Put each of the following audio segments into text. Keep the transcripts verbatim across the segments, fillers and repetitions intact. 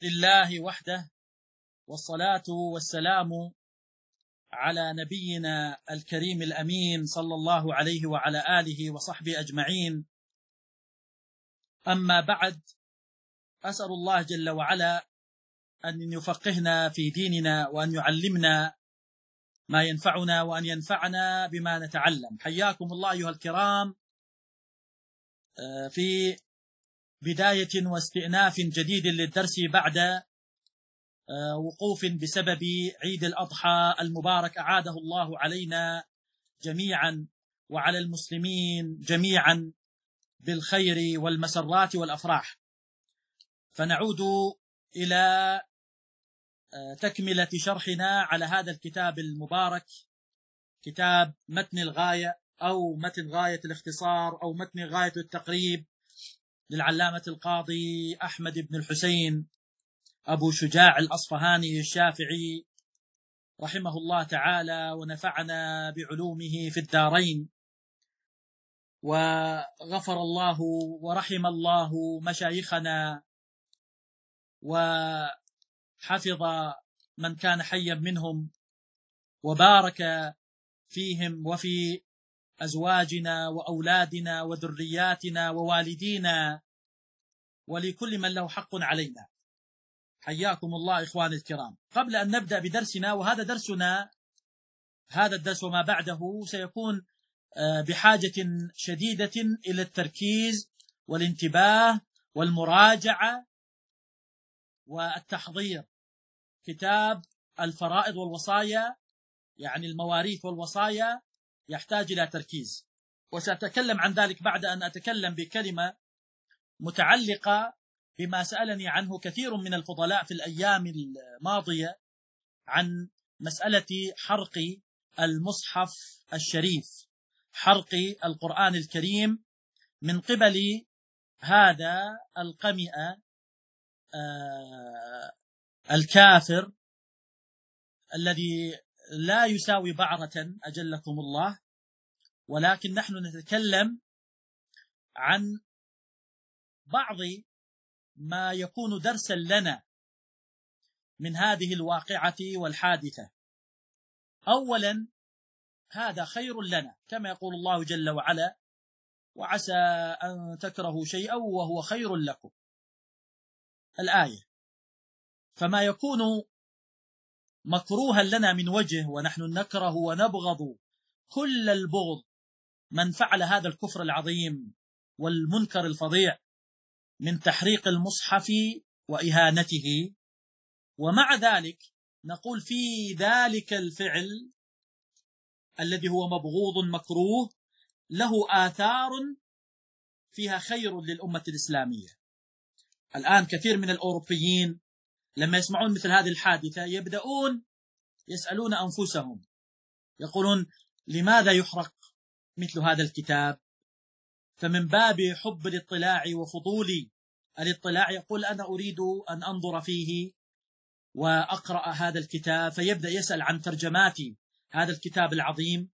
لله وحده، والصلاة والسلام على نبينا الكريم الأمين صلى الله عليه وعلى آله وصحبه أجمعين. أما بعد، أسأل الله جل وعلا أن يفقهنا في ديننا وأن يعلمنا ما ينفعنا وأن ينفعنا بما نتعلم. حياكم الله أيها الكرام في بداية واستئناف جديد للدرس بعد وقوف بسبب عيد الأضحى المبارك، أعاده الله علينا جميعا وعلى المسلمين جميعا بالخير والمسرات والأفراح. فنعود إلى تكملة شرحنا على هذا الكتاب المبارك، كتاب متن الغاية أو متن غاية الاختصار أو متن غاية التقريب للعلامة القاضي أحمد بن الحسين أبو شجاع الأصفهاني الشافعي رحمه الله تعالى، ونفعنا بعلومه في الدارين، وغفر الله ورحم الله مشايخنا وحفظ من كان حيا منهم، وبارك فيهم وفي أزواجنا وأولادنا وذرياتنا ووالدينا ولكل من له حق علينا. حياكم الله إخواني الكرام. قبل أن نبدأ بدرسنا، وهذا درسنا هذا الدرس وما بعده سيكون بحاجة شديدة إلى التركيز والانتباه والمراجعة والتحضير. كتاب الفرائض والوصايا، يعني المواريث والوصايا، يحتاج إلى تركيز، وسأتكلم عن ذلك بعد أن أتكلم بكلمة متعلقة بما سألني عنه كثير من الفضلاء في الأيام الماضية عن مسألة حرق المصحف الشريف، حرق القرآن الكريم من قبل هذا القمئ آه الكافر الذي لا يساوي بعرة أجلكم الله. ولكن نحن نتكلم عن بعض ما يكون درسا لنا من هذه الواقعة والحادثة. أولا، هذا خير لنا كما يقول الله جل وعلا: وعسى أن تكرهوا شيئا وهو خير لكم، الآية. فما يكون مكروها لنا من وجه، ونحن نكره ونبغض كل البغض من فعل هذا الكفر العظيم والمنكر الفظيع من تحريق المصحف وإهانته، ومع ذلك نقول في ذلك الفعل الذي هو مبغوض مكروه له آثار فيها خير للأمة الإسلامية. الآن كثير من الأوروبيين لما يسمعون مثل هذه الحادثة يبدأون يسألون أنفسهم، يقولون: لماذا يحرق مثل هذا الكتاب؟ فمن باب حب الاطلاع وفضول الاطلاع يقول: أنا أريد أن أنظر فيه وأقرأ هذا الكتاب، فيبدأ يسأل عن ترجمات هذا الكتاب العظيم،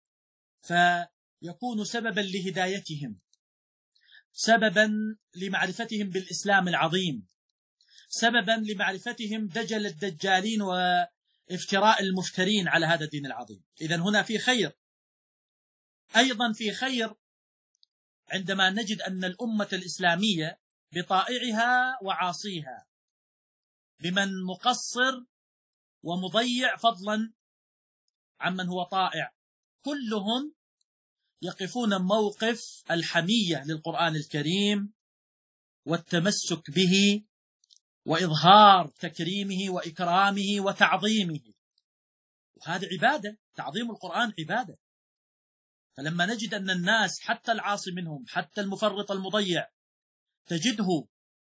فيكون سببا لهدايتهم، سببا لمعرفتهم بالإسلام العظيم، سببا لمعرفتهم دجل الدجالين وافتراء المفترين على هذا الدين العظيم. إذن هنا في خير. أيضا في خير عندما نجد أن الأمة الإسلامية بطائعها وعاصيها، بمن مقصر ومضيع فضلا عمن هو طائع، كلهم يقفون موقف الحمية للقرآن الكريم والتمسك به وإظهار تكريمه وإكرامه وتعظيمه، وهذا عبادة. تعظيم القرآن عبادة. فلما نجد أن الناس حتى العاصي منهم، حتى المفرط المضيع، تجده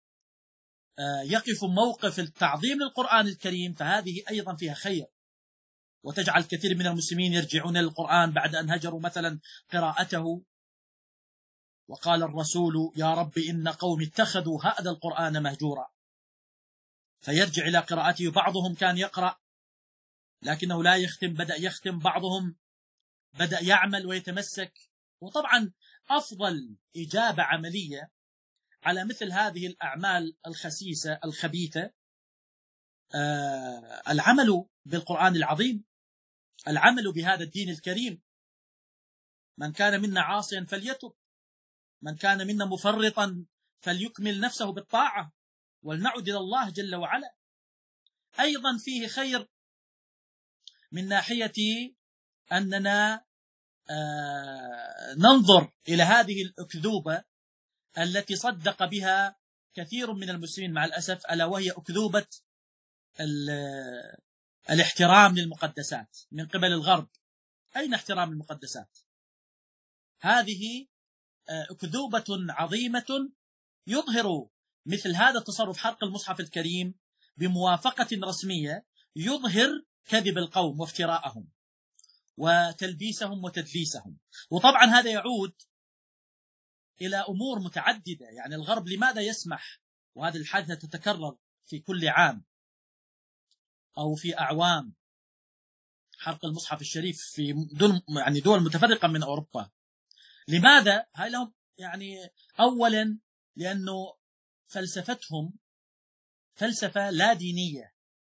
يقف موقف التعظيم للقرآن الكريم، فهذه أيضا فيها خير، وتجعل كثير من المسلمين يرجعون للقرآن بعد أن هجروا مثلا قراءته. وقال الرسول: يا رب إن قوم اتخذوا هذا القرآن مهجورا، فيرجع إلى قراءته. بعضهم كان يقرأ لكنه لا يختم، بدأ يختم، بعضهم بدأ يعمل ويتمسك. وطبعا أفضل إجابة عملية على مثل هذه الأعمال الخسيسة الخبيثة آه العمل بالقرآن العظيم، العمل بهذا الدين الكريم. من كان منا عاصيا فليتب، من كان منا مفرطا فليكمل نفسه بالطاعة، ولنعد إلى الله جل وعلا. أيضا فيه خير من ناحية أننا آه ننظر إلى هذه الأكذوبة التي صدق بها كثير من المسلمين مع الأسف، ألا وهي أكذوبة الاحترام للمقدسات من قبل الغرب. أين احترام المقدسات؟ هذه أكذوبة عظيمة يظهر مثل هذا التصرف، حرق المصحف الكريم بموافقة رسمية، يظهر كذب القوم وافتراءهم وتلبيسهم وتدليسهم. وطبعا هذا يعود إلى أمور متعددة. يعني الغرب لماذا يسمح، وهذه الحادثة تتكرر في كل عام أو في أعوام، حرق المصحف الشريف في دول يعني دول متفرقة من أوروبا. لماذا؟ هاي لهم يعني أولا لأنه فلسفتهم فلسفة لا دينية.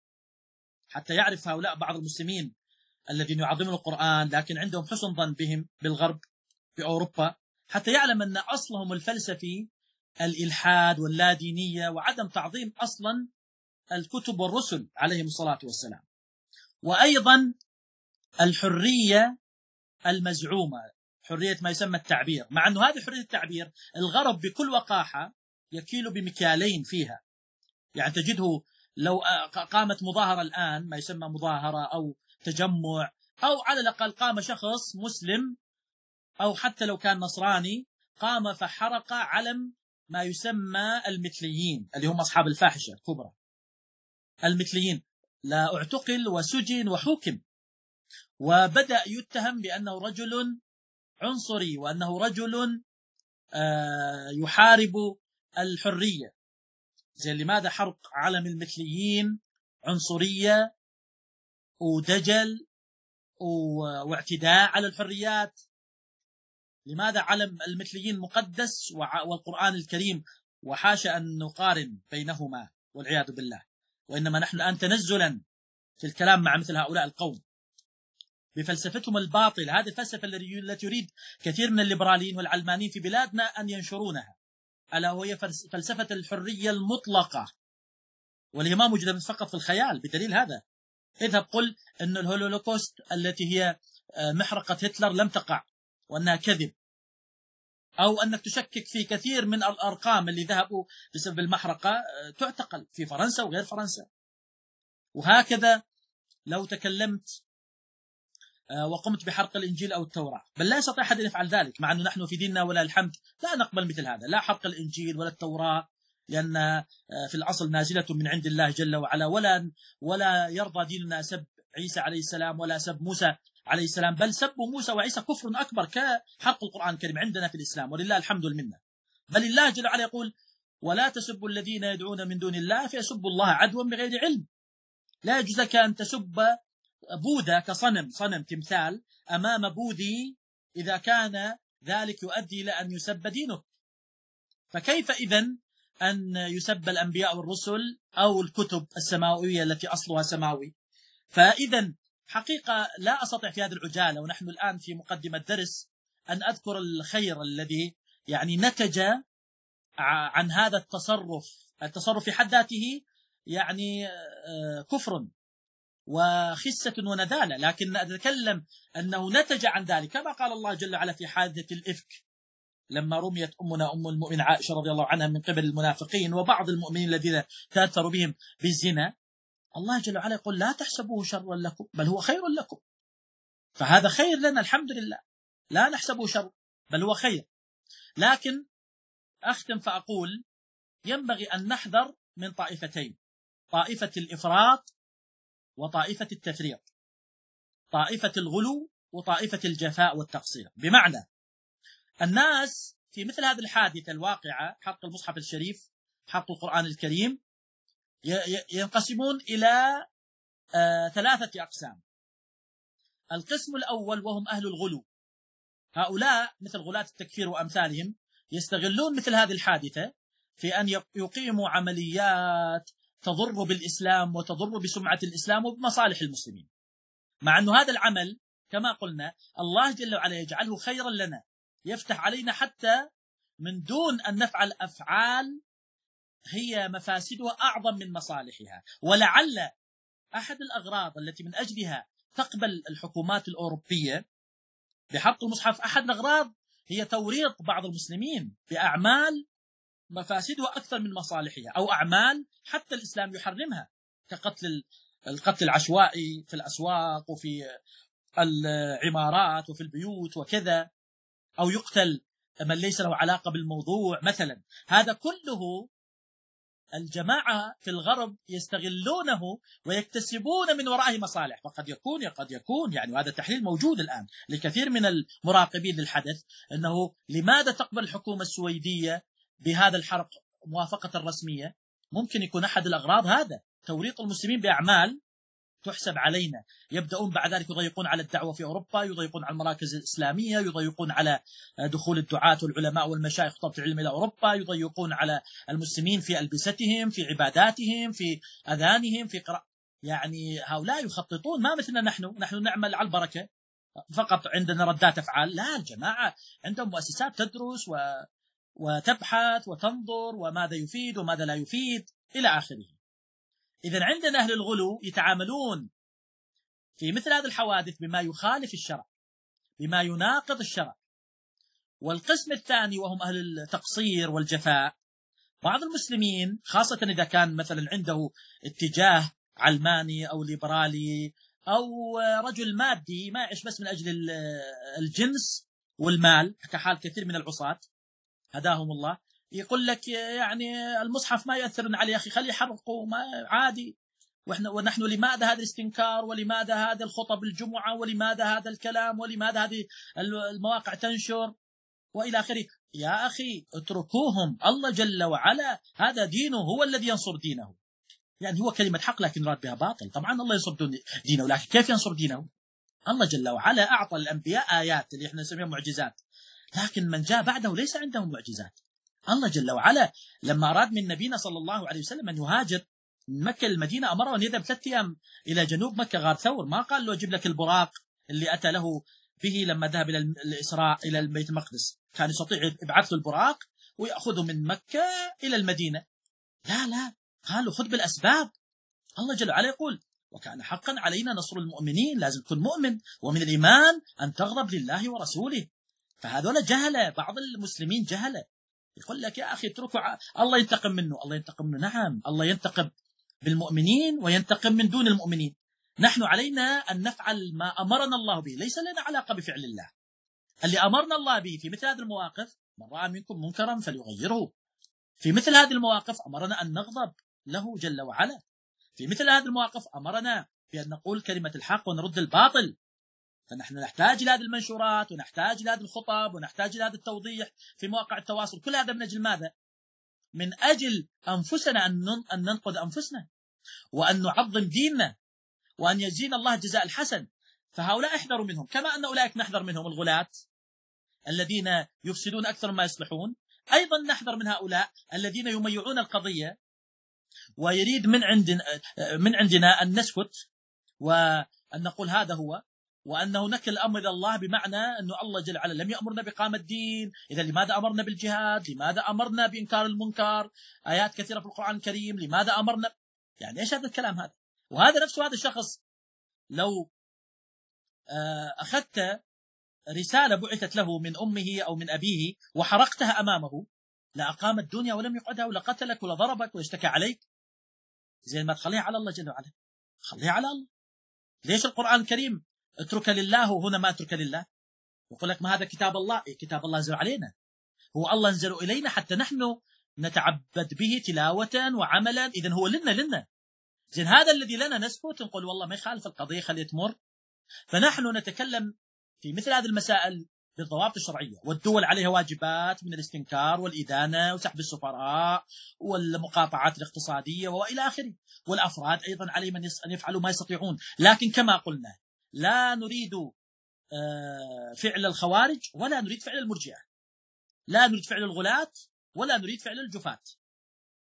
حتى يعرف هؤلاء بعض المسلمين الذين يعظمون القرآن لكن عندهم حسن ظن بهم بالغرب في أوروبا، حتى يعلم أن أصلهم الفلسفي الإلحاد واللادينية وعدم تعظيم أصلا الكتب والرسل عليهم الصلاة والسلام. وأيضا الحرية المزعومة، حرية ما يسمى التعبير، مع أنه هذه حرية التعبير الغرب بكل وقاحة يكيل بمكيالين فيها. يعني تجده لو قامت مظاهرة الآن، ما يسمى مظاهرة أو تجمع، أو على الأقل قام شخص مسلم أو حتى لو كان نصراني قام فحرق علم ما يسمى المثليين اللي هم أصحاب الفاحشة الكبرى، المثليين، لا اعتقل وسجن وحكم، وبدأ يتهم بأنه رجل عنصري وأنه رجل يحارب الحرية. زي لماذا حرق علم المثليين عنصرية ودجل واعتداء على الحريات؟ لماذا علم المثليين مقدس والقرآن الكريم؟ وحاشا أن نقارن بينهما والعياذ بالله. وإنما نحن الآن تنزلا في الكلام مع مثل هؤلاء القوم بفلسفتهم الباطل. هذه الفلسفة التي يريد كثير من الليبراليين والعلمانيين في بلادنا أن ينشرونها، ألا وهي فلسفة الحرية المطلقة، واللي ما موجودة فقط في الخيال. بدليل هذا اذهب قل أن الهولوكوست التي هي محرقة هتلر لم تقع وأنها كذب، أو أنك تشكك في كثير من الأرقام اللي ذهبوا بسبب المحرقة تعتقل في فرنسا وغير فرنسا. وهكذا لو تكلمت وقمت بحرق الإنجيل أو التوراة، بل لا يستطيع أحد أن يفعل ذلك، مع أنه نحن في ديننا ولا الحمد لا نقبل مثل هذا، لا حرق الإنجيل ولا التوراة، لأن في الأصل نازلة من عند الله جل وعلا، ولا ولا يرضى ديننا سب عيسى عليه السلام ولا سب موسى عليه السلام، بل سب موسى وعيسى كفر أكبر كحرق القرآن الكريم عندنا في الإسلام، ولله الحمد والمنة. بل الله جل وعلا يقول: ولا تسبوا الذين يدعون من دون الله فيسبوا الله عدوا بغير علم. لا يجوز لك أن تسب بوذا كصنم، صنم تمثال أمام بوذي إذا كان ذلك يؤدي إلى أن يسب دينه. فكيف إذن أن يسب الأنبياء والرسل أو الكتب السماوية التي أصلها سماوي؟ فإذن حقيقة لا أستطيع في هذه العجالة ونحن الآن في مقدمة درس أن أذكر الخير الذي يعني نتج عن هذا التصرف. التصرف في حد ذاته يعني كفر وخسة ونذالة، لكن نتكلم أنه نتج عن ذلك كما قال الله جل وعلا في حادثة الإفك لما رميت أمنا أم المؤمن عائشة رضي الله عنها من قبل المنافقين وبعض المؤمنين الذين تأثروا بهم بالزنا. الله جل وعلا يقول: لا تحسبوه شرا لكم بل هو خير لكم. فهذا خير لنا الحمد لله، لا نحسبه شر بل هو خير. لكن أختم فأقول: ينبغي أن نحذر من طائفتين، طائفة الإفراط وطائفة التفريط، طائفة الغلو وطائفة الجفاء والتقصير. بمعنى الناس في مثل هذه الحادثة الواقعة، حرق المصحف الشريف، حرق القرآن الكريم، ينقسمون إلى آه ثلاثة أقسام. القسم الأول وهم أهل الغلو، هؤلاء مثل غلاة التكفير وأمثالهم يستغلون مثل هذه الحادثة في أن يقيموا عمليات تضر بالإسلام وتضر بسمعة الإسلام وبمصالح المسلمين، مع أن هذا العمل كما قلنا الله جل وعلا يجعله خيرا لنا، يفتح علينا حتى من دون أن نفعل أفعال هي مفاسدها أعظم من مصالحها. ولعل أحد الأغراض التي من أجلها تقبل الحكومات الأوروبية بحط المصحف، أحد الأغراض هي توريط بعض المسلمين بأعمال مفاسدها أكثر من مصالحها، أو أعمال حتى الإسلام يحرمها، كقتل القتل العشوائي في الأسواق وفي العمارات وفي البيوت وكذا، أو يقتل من ليس له علاقة بالموضوع مثلا. هذا كله الجماعة في الغرب يستغلونه ويكتسبون من ورائه مصالح، فقد يكون قد يكون يعني، وهذا تحليل موجود الآن لكثير من المراقبين للحدث، أنه لماذا تقبل الحكومة السويدية بهذا الحرق موافقة رسمية؟ ممكن يكون أحد الأغراض هذا توريط المسلمين بأعمال تحسب علينا. يبدأون بعد ذلك يضيقون على الدعوة في أوروبا، يضيقون على المراكز الإسلامية، يضيقون على دخول الدعاة والعلماء والمشايخ طلبة العلم إلى أوروبا، يضيقون على المسلمين في ألبستهم، في عباداتهم، في أذانهم، في قراءة. يعني هؤلاء يخططون، ما مثلنا نحن نحن نعمل على البركة فقط، عندنا ردات أفعال. لا، الجماعة عندهم مؤسسات تدرس و... وتبحث وتنظر وماذا يفيد وماذا لا يفيد إلى آخره. إذن عندنا أهل الغلو يتعاملون في مثل هذه الحوادث بما يخالف الشرع، بما يناقض الشرع. والقسم الثاني وهم أهل التقصير والجفاء، بعض المسلمين خاصة إذا كان مثلا عنده اتجاه علماني أو ليبرالي أو رجل مادي ما يعيش بس من أجل الجنس والمال، كحال كثير من العصاة هداهم الله، يقول لك يعني المصحف ما يأثر عليه يا أخي، خليه يحرقه ما عادي، وإحنا ونحن لماذا هذا الاستنكار، ولماذا هذا الخطب الجمعة، ولماذا هذا الكلام، ولماذا هذه المواقع تنشر وإلى آخره. يا أخي اتركوهم، الله جل وعلا هذا دينه، هو الذي ينصر دينه. يعني هو كلمة حق لكن راد بها باطل. طبعا الله ينصر دينه، لكن كيف ينصر دينه؟ الله جل وعلا أعطى الأنبياء آيات اللي احنا نسميها معجزات، لكن من جاء بعده ليس عندهم معجزات. الله جل وعلا لما أراد من نبينا صلى الله عليه وسلم أن يهاجر من مكة للمدينة أمره أن يذهب ثلاثة أيام إلى جنوب مكة غار ثور، ما قال له أجيب لك البراق اللي أتى له به لما ذهب إلى الإسراء إلى البيت المقدس، كان يستطيع يبعث له البراق ويأخذه من مكة إلى المدينة. لا لا، قالوا خذ بالأسباب. الله جل وعلا يقول وكان حقا علينا نصر المؤمنين، لازم تكون مؤمن، ومن الإيمان أن تغضب لله ورسوله. فهذول جهلة، بعض المسلمين جهلة، يقول لك يا أخي اتركوا الله ينتقم منه. الله ينتقم منه، نعم الله ينتقم بالمؤمنين وينتقم من دون المؤمنين. نحن علينا أن نفعل ما أمرنا الله به، ليس لنا علاقة بفعل الله. اللي أمرنا الله به في مثل هذه المواقف، من رأى منكم منكرا فليغيره. في مثل هذه المواقف أمرنا أن نغضب له جل وعلا. في مثل هذه المواقف أمرنا بأن نقول كلمة الحق ونرد الباطل. فنحن نحتاج إلى هذه المنشورات، ونحتاج إلى هذه الخطب، ونحتاج إلى هذا التوضيح في مواقع التواصل. كل هذا من أجل ماذا؟ من أجل أنفسنا، أن ننقذ أنفسنا، وأن نعظم ديننا، وأن يجزينا الله جزاء الحسن. فهؤلاء احذروا منهم، كما أن أولئك نحذر منهم الغلاة الذين يفسدون أكثر ما يصلحون. أيضا نحذر من هؤلاء الذين يميعون القضية، ويريد من عندنا من عندنا أن نسكت وأن نقول هذا هو، وأنه نكل الأمر إلى الله، بمعنى أنه الله جل وعلا لم يأمرنا بإقامة الدين، إذا لماذا أمرنا بالجهاد؟ لماذا أمرنا بإنكار المنكر؟ آيات كثيرة في القرآن الكريم، لماذا أمرنا؟ يعني إيش هذا الكلام هذا؟ وهذا نفسه هذا الشخص لو أخذت رسالة بعثت له من أمه أو من أبيه وحرقتها أمامه، لأقام الدنيا ولم يقعدها، ولا قتلك ولا ضربك واشتكى عليك. زين ما تخليها على الله جل وعلا، خليها على الله. ليش القرآن الكريم اترك لله وهنا ما اترك لله؟ يقول لك ما هذا كتاب الله؟ إيه كتاب الله نزل علينا، هو الله نزل إلينا حتى نحن نتعبد به تلاوة وعملا. إذن هو لنا لنا زين هذا الذي لنا نسكت نقول والله ما يخالف القضية خليه تمر. فنحن نتكلم في مثل هذه المسائل بالضوابط الشرعية، والدول عليها واجبات من الاستنكار والإدانة وسحب السفراء والمقاطعات الاقتصادية وإلى آخره، والأفراد أيضا عليهم أن يفعلوا ما يستطيعون. لكن كما قلنا لا نريد فعل الخوارج، ولا نريد فعل المرجئة، لا نريد فعل الغلاة، ولا نريد فعل الجفاة.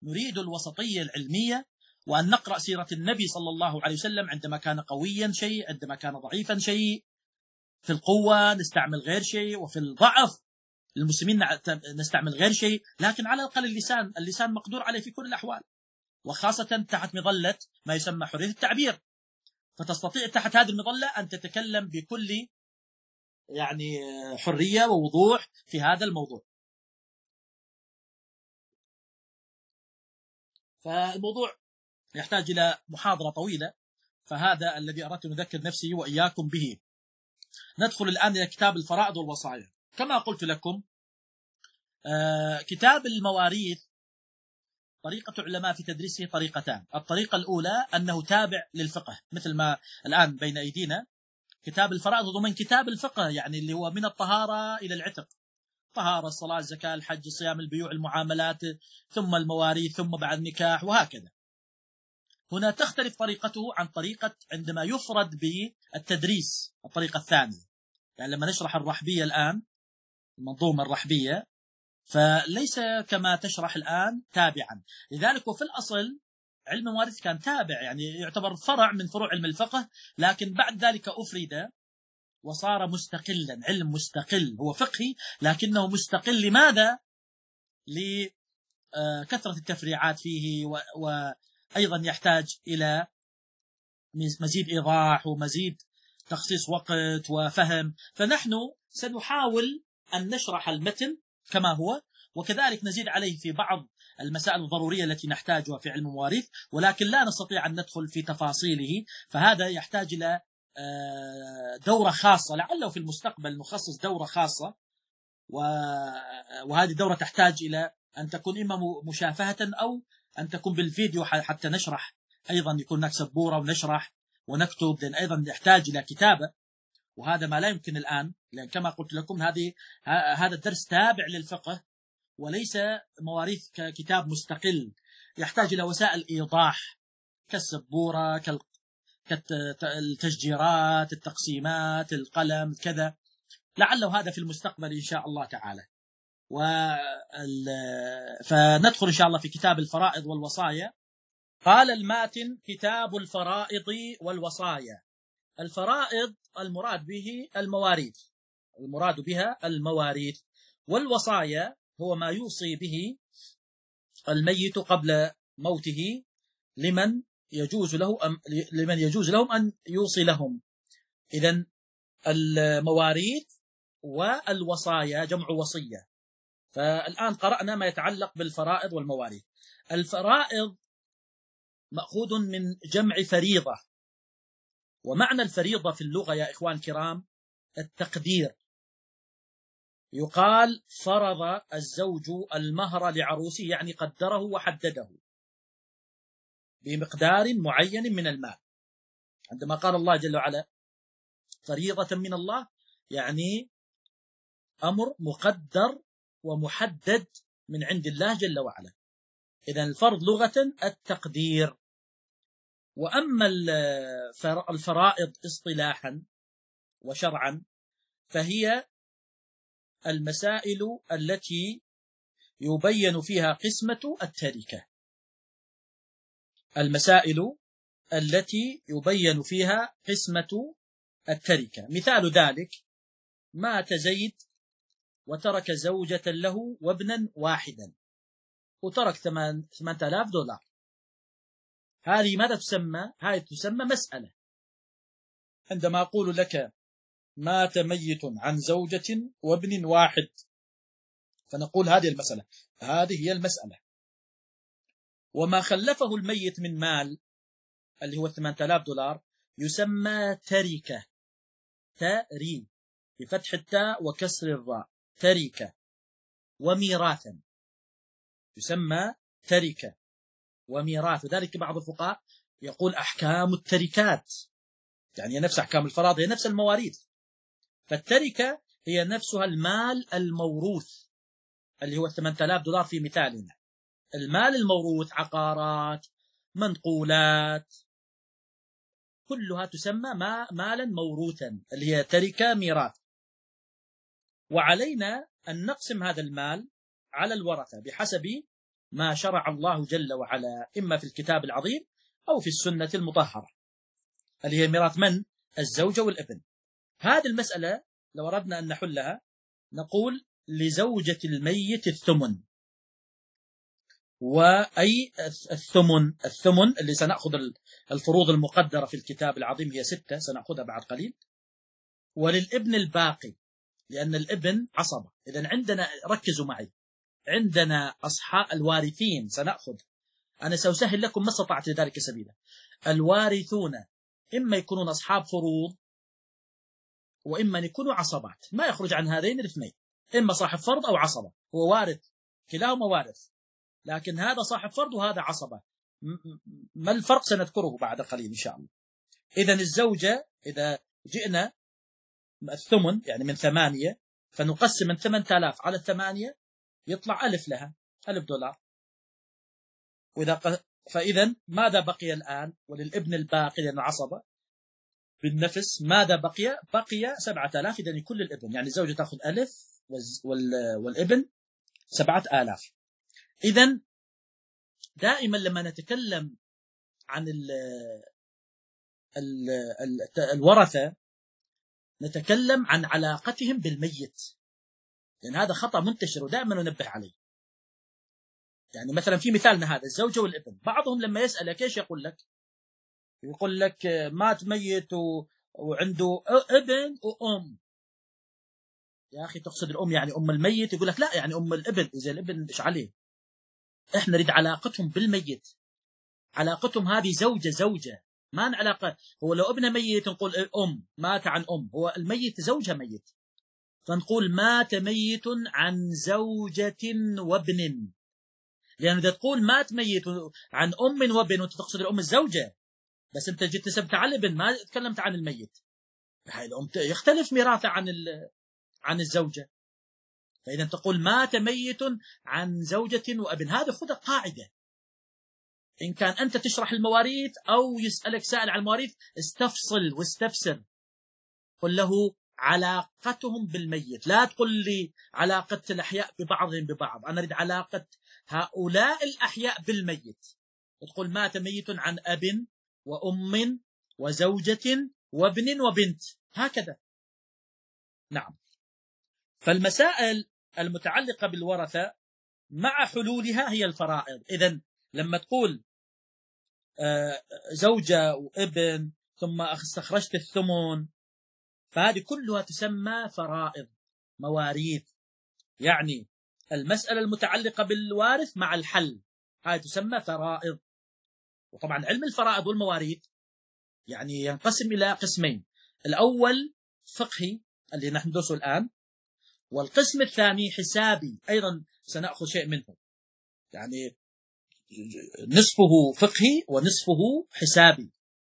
نريد الوسطية العلمية، وأن نقرأ سيرة النبي صلى الله عليه وسلم عندما كان قويا شيء، عندما كان ضعيفا شيء، في القوة نستعمل غير شيء، وفي الضعف المسلمين نستعمل غير شيء، لكن على الأقل اللسان اللسان مقدور عليه في كل الأحوال، وخاصة تحت مظلة ما يسمى حرية التعبير، فتستطيع تحت هذه المظلة أن تتكلم بكل يعني حرية ووضوح في هذا الموضوع. فالموضوع يحتاج إلى محاضرة طويلة، فهذا الذي أردت أن أذكر نفسي وإياكم به. ندخل الآن إلى كتاب الفرائض والوصايا. كما قلت لكم آه كتاب المواريث طريقة علماء في تدريسه طريقتان. الطريقة الأولى أنه تابع للفقه، مثل ما الآن بين أيدينا كتاب الفرائض ضمن كتاب الفقه، يعني اللي هو من الطهارة إلى العتق، طهارة، الصلاة، الزكاة، الحج، الصيام، البيوع، المعاملات، ثم المواريث، ثم بعد النكاح، وهكذا. هنا تختلف طريقته عن طريقة عندما يفرد بالتدريس، الطريقة الثانية. يعني لما نشرح الرحبية الآن، المنظومة الرحبية، فليس كما تشرح الآن تابعا. لذلك وفي الأصل علم المواريث كان تابع، يعني يعتبر فرع من فروع علم الفقه، لكن بعد ذلك أفرد وصار مستقلا، علم مستقل، هو فقهي لكنه مستقل. لماذا؟ لكثرة التفريعات فيه، وأيضا يحتاج إلى مزيد إيضاح ومزيد تخصيص وقت وفهم. فنحن سنحاول أن نشرح المتن كما هو، وكذلك نزيد عليه في بعض المسائل الضرورية التي نحتاجها في علم المواريث، ولكن لا نستطيع أن ندخل في تفاصيله، فهذا يحتاج إلى دورة خاصة، لعله في المستقبل نخصص دورة خاصة، وهذه الدورة تحتاج إلى أن تكون إما مشافهة أو أن تكون بالفيديو حتى نشرح، أيضا يكون هناك سبورة ونشرح ونكتب، لأن أيضا يحتاج إلى كتابة، وهذا ما لا يمكن الآن، لأن كما قلت لكم هذه هذا الدرس تابع للفقه وليس مواريث ككتاب مستقل، يحتاج إلى وسائل إيضاح كالسبورة، كالتشجيرات، التقسيمات، القلم، كذا. لعله هذا في المستقبل إن شاء الله تعالى. فندخل إن شاء الله في كتاب الفرائض والوصايا. قال الماتن: كتاب الفرائض والوصايا. الفرائض المراد به المواريث، المراد بها المواريث، والوصايا هو ما يوصي به الميت قبل موته لمن يجوز له أم لمن يجوز لهم أن يوصي لهم. إذن المواريث والوصايا جمع وصية. فالآن قرأنا ما يتعلق بالفرائض والمواريث. الفرائض مأخوذ من جمع فريضة، ومعنى الفريضة في اللغة يا إخوان كرام التقدير. يقال فرض الزوج المهر لعروسه، يعني قدره وحدده بمقدار معين من المال. عندما قال الله جل وعلا فريضة من الله، يعني أمر مقدر ومحدد من عند الله جل وعلا. إذن الفرض لغة التقدير. وأما الفرائض اصطلاحا وشرعا فهي المسائل التي يبين فيها قسمة التركة، المسائل التي يبين فيها قسمة التركة. مثال ذلك: مات زيد وترك زوجة له وابنا واحدا، وترك ثمانية آلاف دولار. هذه ماذا تسمى؟ هذه تسمى مسألة. عندما أقول لك مات ميت عن زوجة وابن واحد، فنقول هذه المسألة، هذه هي المسألة. وما خلفه الميت من مال اللي هو ثمانية آلاف دولار يسمى تركة، تري بفتح التاء وكسر الراء، تركة. وميراثا يسمى تركة وميراث. ذلك بعض الفقهاء يقول أحكام التركات، يعني نفس أحكام الفرائض، هي نفس المواريث. فالتركة هي نفسها المال الموروث اللي هو ثمانية آلاف دولار في مثالنا. المال الموروث عقارات، منقولات، كلها تسمى ما مالا موروثا اللي هي تركة ميراث. وعلينا أن نقسم هذا المال على الورثة بحسب ما شرع الله جل وعلا إما في الكتاب العظيم أو في السنة المطهرة، اللي هي ميراث من؟ الزوجة والابن. هذه المسألة لو أردنا أن نحلها نقول لزوجة الميت الثمن، وأي الثمن الثمن اللي سنأخذ الفروض المقدرة في الكتاب العظيم هي ستة، سنأخذها بعد قليل. وللابن الباقي، لأن الابن عصبة. إذن عندنا، ركزوا معي، عندنا أصحاب الوارثين سنأخذ، أنا سأسهل لكم ما استطعت لذلك سبيلا. الوارثون إما يكونون أصحاب فروض وإما يكونوا عصبات، ما يخرج عن هذين الاثنين، إما صاحب فرض أو عصبة، هو وارث، كلاهما وارث، لكن هذا صاحب فرض وهذا عصبة. ما الفرق سنذكره بعد قليل إن شاء الله. إذن الزوجة إذا جئنا الثمن يعني من ثمانية، فنقسم من ثمانية آلاف على الثمانية يطلع ألف لها، ألف دولار. وإذا ق... فإذا ماذا بقي الآن؟ وللابن الباقي لأن عصبة بالنفس، ماذا بقي؟ بقي سبعة آلاف. إذن كل الابن، يعني الزوجة تأخذ ألف وال... والابن سبعة آلاف. إذن دائما لما نتكلم عن ال... ال... ال... الورثة نتكلم عن علاقتهم بالميت، لأن هذا خطأ منتشر ودائما ننبه عليه. يعني مثلا في مثالنا هذا الزوجة والابن، بعضهم لما يسألك ايش يقول لك؟ يقول لك مات ميت و... وعنده ابن وأم. يا أخي تقصد الأم يعني أم الميت؟ يقول لك لا، يعني أم الابن. إذا الابن إيش عليه؟ إحنا نريد علاقتهم بالميت، علاقتهم هذه زوجة زوجة، ما علاقة. هو لو ابن ميت نقول أم مات عن أم، هو الميت زوجها ميت، فنقول مات ميت عن زوجة وابن. لأن إذا تقول مات ميت عن أم وابن وأنت تقصد الأم الزوجة، بس أنت جيت تسبت على الابن ما تكلمت عن الميت، هاي الأم يختلف ميراثها عن عن الزوجة. فإذا تقول مات ميت عن زوجة وابن، هذا خذ قاعدة. إن كان أنت تشرح المواريث أو يسألك سائل عن المواريث استفصل واستفسر، قل له علاقتهم بالميت، لا تقول لي علاقة الأحياء ببعضهم ببعض، أنا أريد علاقة هؤلاء الأحياء بالميت. تقول مات ميت عن أب وأم وزوجة وابن وبنت، هكذا. نعم. فالمسائل المتعلقة بالورثة مع حلولها هي الفرائض. إذن لما تقول زوجة وابن ثم استخرجت الثمن، فهذه كلها تسمى فرائض، مواريث. يعني المسألة المتعلقة بالوارث مع الحل هذه تسمى فرائض. وطبعا علم الفرائض والمواريث يعني ينقسم إلى قسمين، الأول فقهي اللي نحن ندرسه الآن، والقسم الثاني حسابي أيضا سنأخذ شيء منه، يعني نصفه فقهي ونصفه حسابي.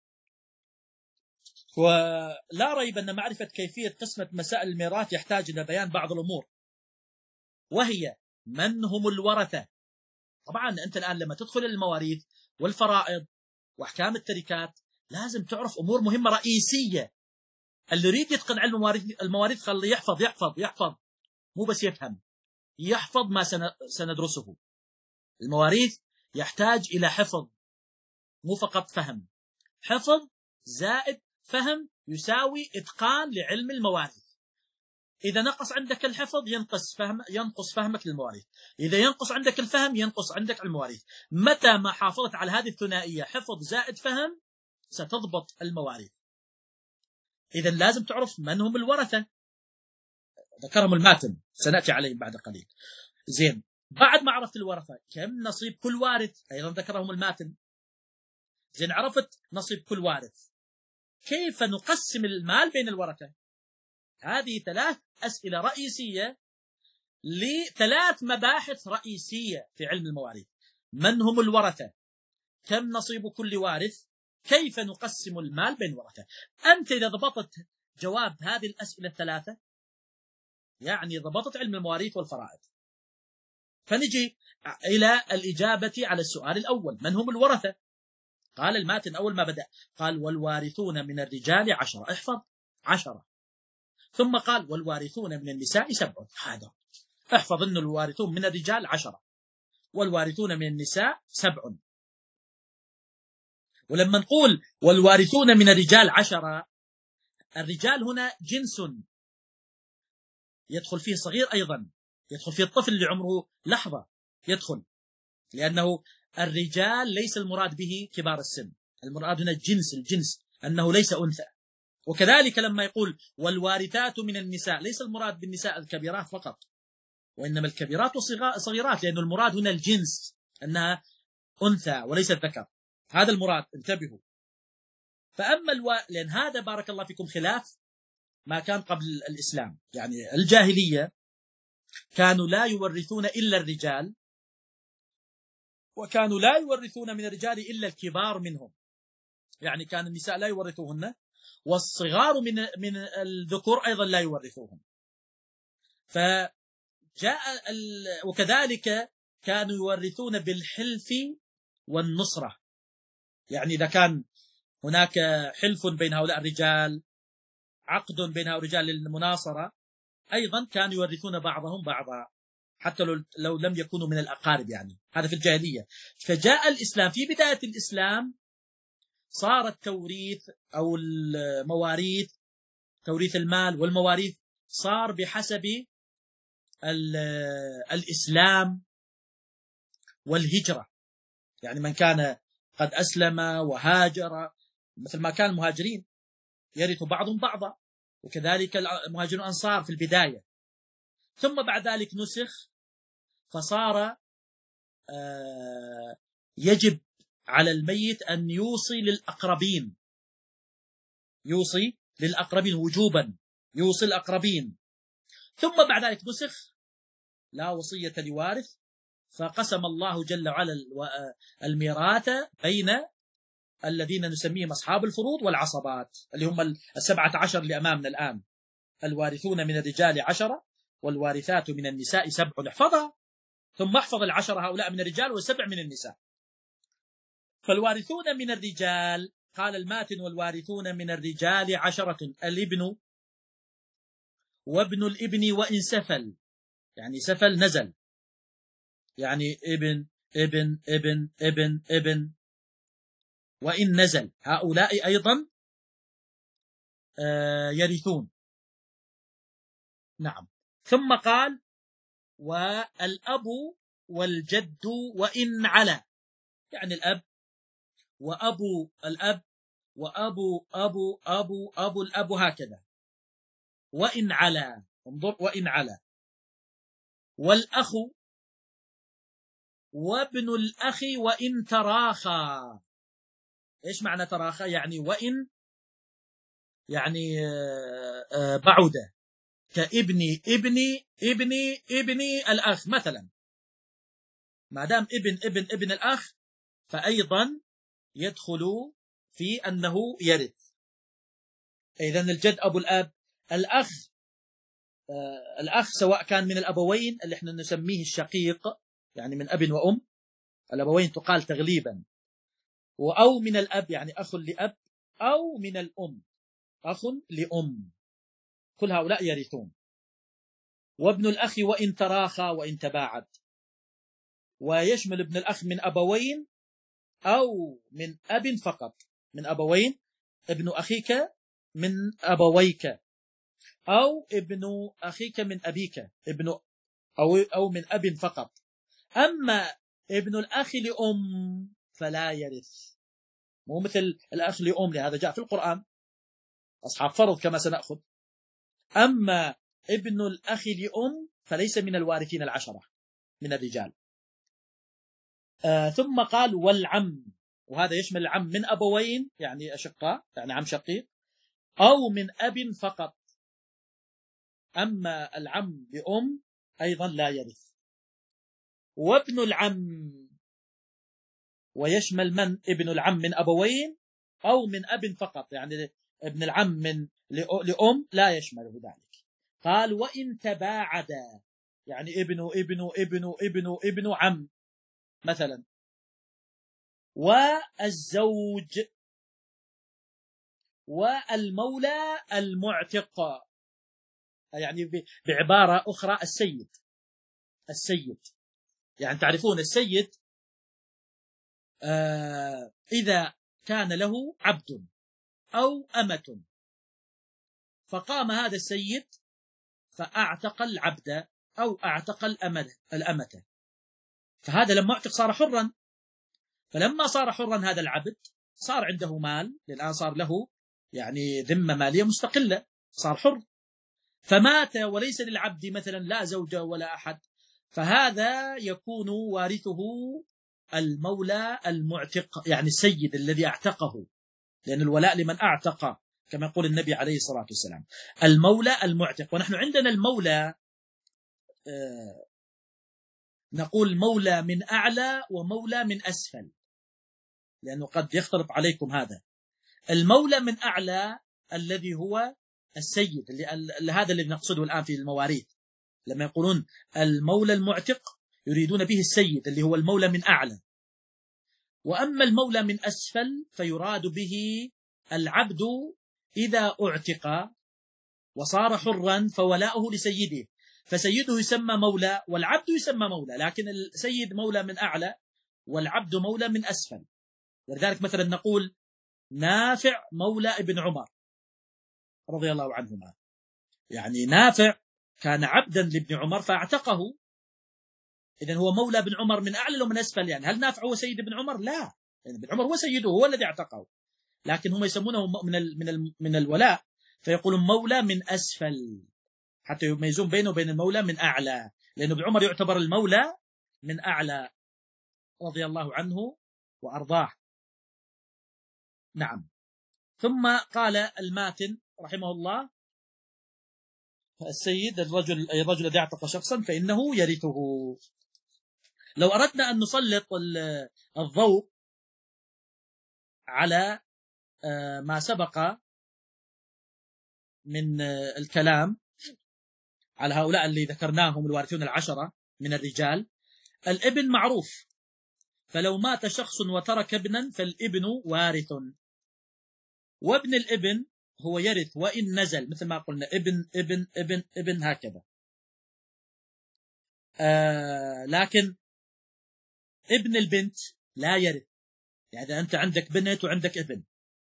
ولا ريب أن معرفة كيفية قسمة مسائل الميراث يحتاج إلى بيان بعض الأمور، وهي من هم الورثة. طبعا أنت الآن لما تدخل المواريث والفرائض وأحكام التركات لازم تعرف أمور مهمة رئيسية. اللي يريد يتقن علم المواريث المواريث خليه يحفظ يحفظ يحفظ، مو بس يفهم، يحفظ ما سندرسه. المواريث يحتاج إلى حفظ، مو فقط فهم. حفظ زائد فهم يساوي إتقان لعلم المواريث. إذا نقص عندك الحفظ ينقص فهم ينقص فهمك للمواريث، إذا ينقص عندك الفهم ينقص عندك المواريث. متى ما حافظت على هذه الثنائية حفظ زائد فهم ستضبط المواريث. إذا لازم تعرف من هم الورثة، ذكرهم الماتن سنأتي عليهم بعد قليل. زين، بعد ما عرفت الورثة كم نصيب كل وارث، أيضا ذكرهم الماتن. زين، عرفت نصيب كل وارث، كيف نقسم المال بين الورثة؟ هذه ثلاث أسئلة رئيسية لثلاث مباحث رئيسية في علم المواريث. من هم الورثة؟ كم نصيب كل وارث؟ كيف نقسم المال بين الورثة؟ أنت إذا ضبطت جواب هذه الأسئلة الثلاثة يعني ضبطت علم المواريث والفرائض. فنجي إلى الإجابة على السؤال الأول، من هم الورثة؟ قال الماتن أول ما بدأ قال والوارثون من الرجال عشرة، احفظ عشرة. ثم قال والوارثون من النساء سبعة، هذا احفظ أن الوارثون من الرجال عشرة. والوارثون من النساء سبع. ولما نقول والوارثون من الرجال عشرة، الرجال هنا جنس يدخل فيه صغير، أيضا يدخل فيه الطفل اللي عمره لحظة يدخل، لأنه الرجال ليس المراد به كبار السن، المراد هنا الجنس، الجنس أنه ليس أنثى. وكذلك لما يقول والوارثات من النساء، ليس المراد بالنساء الكبيرات فقط، وإنما الكبيرات والصغيرات، لأن المراد هنا الجنس، أنها أنثى وليس ذكر، هذا المراد، انتبهوا. فأما الو... لأن هذا بارك الله فيكم خلاف ما كان قبل الإسلام، يعني الجاهلية كانوا لا يورثون إلا الرجال، وكانوا لا يورثون من الرجال إلا الكبار منهم، يعني كان النساء لا يورثوهن، والصغار من من الذكور أيضا لا يورثوهم. فجاء ال... وكذلك كانوا يورثون بالحلف والنصرة، يعني إذا كان هناك حلف بين هؤلاء الرجال، عقد بين هؤلاء الرجال للمناصرة، أيضا كانوا يورثون بعضهم بعضا حتى لو, لو لم يكونوا من الأقارب، يعني هذا في الجاهلية. فجاء الإسلام، في بداية الإسلام صار التوريث أو المواريث، توريث المال والمواريث، صار بحسب الإسلام والهجرة، يعني من كان قد أسلم وهاجر، مثل ما كان المهاجرين يرث بعضهم بعضا، وكذلك المهاجرون الأنصار في البداية. ثم بعد ذلك نسخ، فصار يجب على الميت أن يوصي للأقربين، يوصي للأقربين وجوبا، يوصي الأقربين. ثم بعد ذلك نسخ، لا وصية لوارث، فقسم الله جل وعلا الميراث بين الذين نسميهم أصحاب الفروض والعصبات، اللي هم السبعة عشر اللي أمامنا الآن. الوارثون من الرجال عشرة، والوارثات من النساء سبع، احفظها، ثم احفظ العشرة هؤلاء من الرجال والسبع من النساء. فالوارثون من الرجال، قال الماتن والوارثون من الرجال عشرة: الابن وابن الابن وإن سفل، يعني سفل نزل، يعني ابن ابن ابن ابن ابن وإن نزل، هؤلاء أيضا يرثون. نعم. ثم قال والأب والجد وإن علا، يعني الأب وأبو الأب وأبو أبو أبو أبو الأب، هكذا وإن علا، انظر وإن علا. والأخ وابن الأخ وإن تراخى. إيش معنى تراخى؟ يعني وإن، يعني بعد، كابني ابني ابني ابني الأخ مثلا، ما دام ابن ابن ابن الأخ فأيضا يدخل في أنه يرث. إذن الجد أبو الأب، الأخ آه الأخ سواء كان من الأبوين اللي احنا نسميه الشقيق، يعني من أب وأم، الأبوين تقال تغليبا، أو من الأب يعني أخ لأب، أو من الأم أخ لأم، كل هؤلاء يرثون. وابن الأخ وإن تراخى وإن تباعد، ويشمل ابن الأخ من أبوين أو من أب فقط، من أبوين، ابن أخيك من أبويك، أو ابن أخيك من أبيك، ابن أو أو من أب فقط. أما ابن الأخ لأم فلا يرث، مو مثل الأخ لأم، لهذا جاء في القرآن أصحاب فرض كما سنأخذ. أما ابن الأخ لأم فليس من الوارثين العشرة من الرجال. آه ثم قال والعم، وهذا يشمل العم من أبوين يعني أشقاء، يعني عم شقيق، أو من أب فقط. أما العم بأم أيضا لا يرث. وابن العم، ويشمل من ابن العم من أبوين أو من أب فقط، يعني ابن العم من لأم لا يشمله ذلك. قال وإن تباعدا، يعني ابن ابن ابن ابن ابن عم مثلا. والزوج والمولى المعتق، يعني بعبارة أخرى السيد، السيد يعني تعرفون السيد آه إذا كان له عبد أو أمة، فقام هذا السيد فأعتق العبد أو أعتق الأمة، فهذا لما أعتق صار حرا، فلما صار حرا هذا العبد صار عنده مال، الآن صار له يعني ذمة مالية مستقلة، صار حر. فمات وليس للعبد مثلا لا زوجة ولا أحد، فهذا يكون وارثه المولى المعتق، يعني السيد الذي اعتقه، لأن الولاء لمن اعتق كما يقول النبي عليه الصلاة والسلام، المولى المعتق. ونحن عندنا المولى آه نقول مولى من أعلى ومولى من أسفل، لأنه قد يختلط عليكم هذا. المولى من أعلى الذي هو السيد، اللي هذا اللي نقصده الآن في المواريث، لما يقولون المولى المعتق يريدون به السيد اللي هو المولى من أعلى. وأما المولى من أسفل فيراد به العبد إذا اعتق وصار حرا فولاؤه لسيده، فسيده يسمى مولى والعبد يسمى مولى، لكن السيد مولى من أعلى والعبد مولى من أسفل. ولذلك مثلا نقول نافع مولى ابن عمر رضي الله عنهما، يعني نافع كان عبدا لابن عمر فاعتقه، إذن هو مولى ابن عمر من أعلى ومن أسفل. يعني هل نافع هو سيد ابن عمر؟ لا، يعني ابن عمر هو سيده، هو الذي اعتقه، لكن هم يسمونه من ال من ال من الولاء، فيقولون مولى من أسفل حتى يميزون بينه وبين المولى من أعلى، لأن ابن عمر يعتبر المولى من أعلى رضي الله عنه وأرضاه. نعم. ثم قال الماتن رحمه الله: السيد الرجل أي الرجل الذي اعتق شخصا فإنه يرثه. لو أردنا أن نسلط الضوء على ما سبق من الكلام على هؤلاء اللي ذكرناهم الوارثون العشرة من الرجال، الابن معروف، فلو مات شخص وترك ابنا فالابن وارث، وابن الابن هو يرث وإن نزل، مثل ما قلنا ابن ابن ابن ابن هكذا. آه لكن ابن البنت لا يرث، يعني إذا أنت عندك بنت وعندك ابن،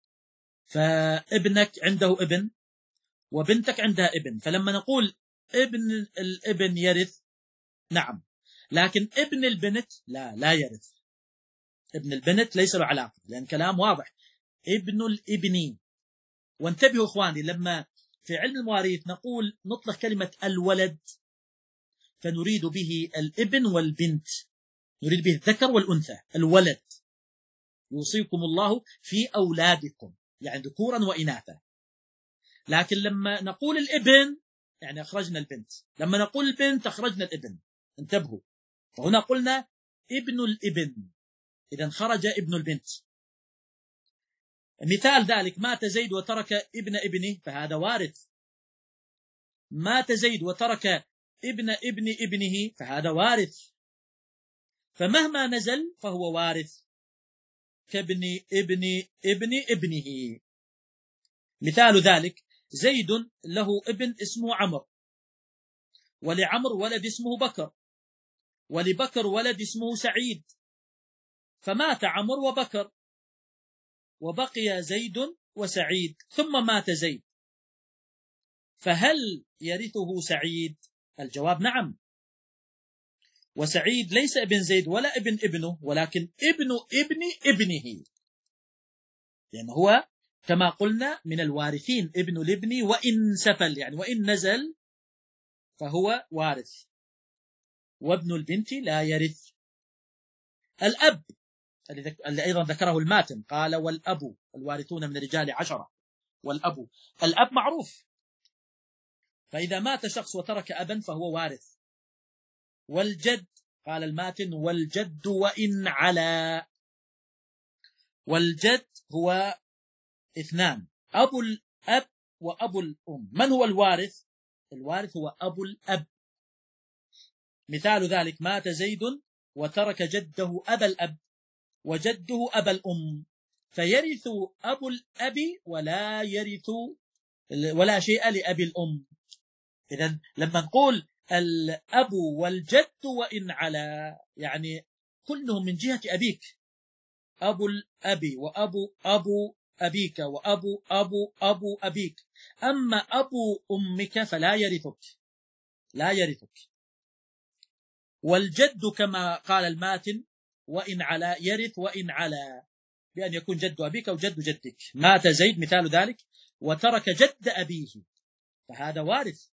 فابنك عنده ابن وبنتك عندها ابن، فلما نقول ابن الابن يرث نعم، لكن ابن البنت لا لا يرث. ابن البنت ليس له علاقة، لأن كلام واضح، ابن الابن. وانتبهوا إخواني، لما في علم المواريث نقول نطلق كلمة الولد فنريد به الابن والبنت، نريد به الذكر والأنثى. الولد يوصيكم الله في أولادكم، يعني ذكورا وإناثا. لكن لما نقول الابن يعني أخرجنا البنت، لما نقول البنت أخرجنا الابن. انتبهوا، فهنا قلنا ابن الابن، إذا خرج ابن البنت. مثال ذلك: مات زيد وترك ابن ابنه فهذا وارث. مات زيد وترك ابن ابن ابنه فهذا وارث. فمهما نزل فهو وارث، كابن ابن ابن ابنه. مثال ذلك: زيد له ابن اسمه عمرو، ولعمر ولد اسمه بكر، ولبكر ولد اسمه سعيد، فمات عمرو وبكر وبقي زيد وسعيد، ثم مات زيد، فهل يرثه سعيد؟ الجواب نعم. وسعيد ليس ابن زيد ولا ابن ابنه، ولكن ابن ابن ابنه، يعني هو كما قلنا من الوارثين، ابن الابن وإن سفل، يعني وإن نزل فهو وارث. وابن البنت لا يرث. الأب اللي أيضا ذكره الماتن قال: والأب الوارثون من الرجال عشرة. والأب، الأب معروف، فإذا مات شخص وترك أبا فهو وارث. والجد قال الماتن: والجد وإن علا. والجد هو اثنان، أبو الأب وأبو الأم. من هو الوارث؟ الوارث هو أبو الأب. مثال ذلك: مات زيد وترك جده أبا الأب وجده أبا الأم، فيرث أبو الأب ولا يرث ولا شيء لأبي الأم. إذن لما نقول الأب والجد وإن علا، يعني كلهم من جهة أبيك، أبو الأب وأبو أبو أبيك وأبو أبو أبو أبيك. أما أبو أمك فلا يرثك، لا يرثك. والجد كما قال الماتن وإن علا يرث وإن علا، بأن يكون جد أبيك أو جد جدك. مات زيد مثال ذلك وترك جد أبيه فهذا وارث.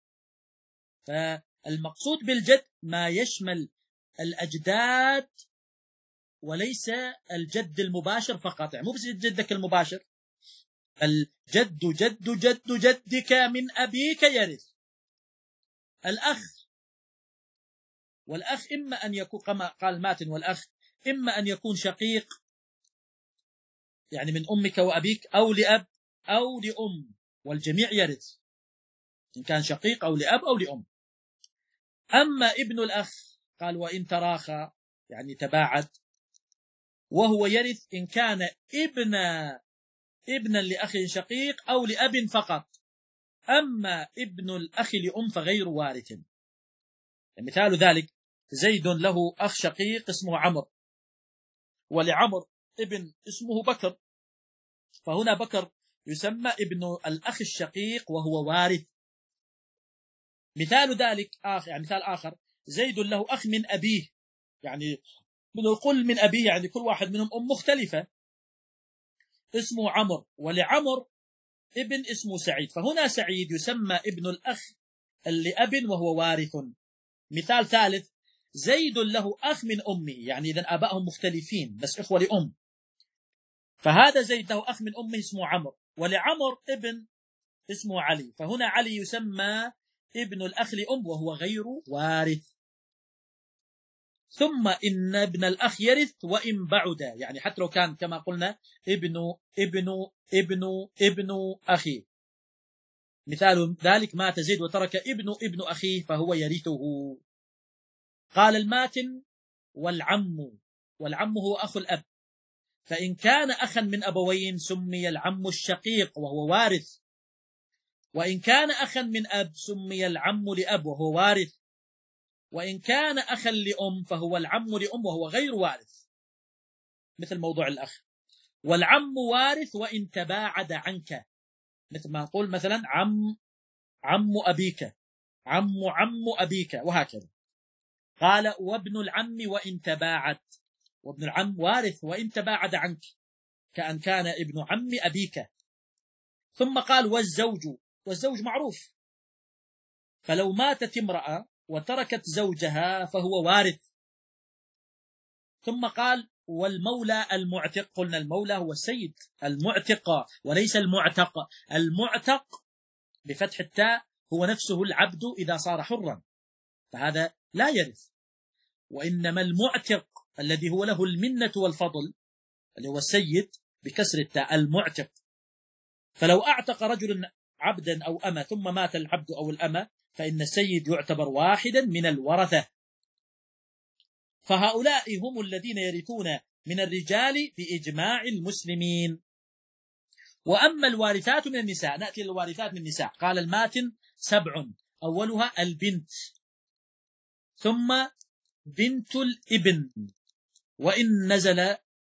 فالمقصود بالجد ما يشمل الأجداد وليس الجد المباشر فقط، يعني مو بس جدك المباشر، الجد جد جد جدك من أبيك يرث. الأخ، والأخ إما أن يكون كما قال ماتن والأخ إما أن يكون شقيق يعني من أمك وأبيك أو لأب أو لأم، والجميع يرث إن كان شقيق أو لأب أو لأم. أما ابن الأخ قال وإن تراخى يعني تباعد، وهو يرث إن كان ابن ابنا لأخ شقيق أو لأب فقط. أما ابن الأخ لأم فغير وارث. مثال ذلك زيد له أخ شقيق اسمه عمرو، ولعمر ابن اسمه بكر، فهنا بكر يسمى ابن الأخ الشقيق وهو وارث. مثال ذلك آخر، يعني مثال آخر زيد له أخ من أبيه، يعني بنقول من أبيه يعني كل واحد منهم أم مختلفة، اسمه عمرو، ولعمر ابن اسمه سعيد، فهنا سعيد يسمى ابن الأخ لأب وهو وارث. مثال ثالث زيد له أخ من أمه، يعني إذن آبائهم مختلفين بس إخوة لأم، فهذا زيد له أخ من أمه اسمه عمرو، ولعمر ابن اسمه علي، فهنا علي يسمى ابن الأخ لأم وهو غير وارث. ثم إن ابن الأخ يرث وإن بعد، يعني حتى لو كان كما قلنا ابن ابن ابن ابن أخي. مثال ذلك مات زيد وترك ابن ابن أخيه فهو يرثه. قال الماتن والعم، والعم هو أخو الأب، فإن كان أخا من أبوين سمي العم الشقيق وهو وارث، وإن كان أخا من أب سمي العم لأب وهو وارث، وإن كان أخا لأم فهو العم لأم وهو غير وارث، مثل موضوع الأخ. والعم وارث وإن تباعد عنك، مثل ما نقول مثلا عم عم أبيك، عم عم أبيك، وهكذا. قال وابن العم وإن تباعد، وابن العم وارث وإن تباعد عنك كأن كان ابن عم أبيك. ثم قال والزوج، والزوج معروف، فلو ماتت امرأة وتركت زوجها فهو وارث. ثم قال والمولى المعتق، قلنا المولى هو السيد، المعتق وليس المعتق، المعتق بفتح التاء هو نفسه العبد إذا صار حرا، فهذا لا يرث. وإنما المعتق الذي هو له المنة والفضل اللي هو السيد بكسر التاء، المعتق. فلو أعتق رجل عبدا أو أمة ثم مات العبد أو الأمة فإن السيد يعتبر واحدا من الورثة، فهؤلاء هم الذين يرثون من الرجال بإجماع المسلمين. وأما الوارثات من النساء، نأتي للوارثات من النساء. قال الماتن سبع، أولها البنت، ثم بنت الابن وإن نزل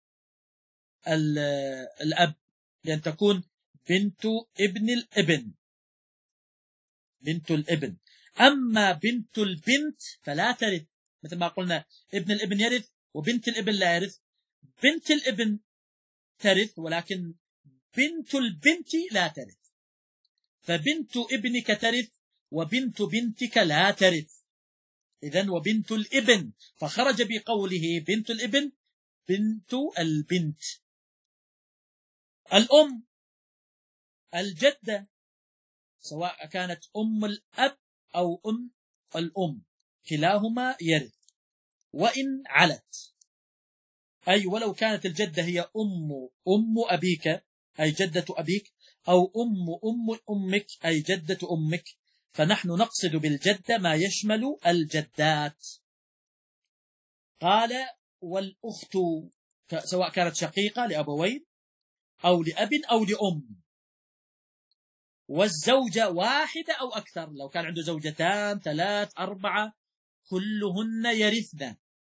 الأب، لأن تكون بنت ابن الابن، بنت الابن. أما بنت البنت فلا ترث، مثل ما قلنا ابن الابن يرث وبنت الابن لا يرث. بنت الابن ترث ولكن بنت البنت لا ترث، فبنت ابنك ترث وبنت بنتك لا ترث. إذن وبنت الابن، فخرج بقوله بنت الابن بنت البنت. الأم، الجدة، سواء كانت أم الأب أو أم الأم كلاهما يرث وإن علت، أي ولو كانت الجدة هي أم أم أبيك أي جدة أبيك، أو أم أم أمك أي جدة أمك، فنحن نقصد بالجدة ما يشمل الجدات. قال والأخت سواء كانت شقيقة لأبوين أو لأب أو لأم، والزوجة واحدة أو أكثر، لو كان عنده زوجتان ثلاث أربعة كلهن يرثن،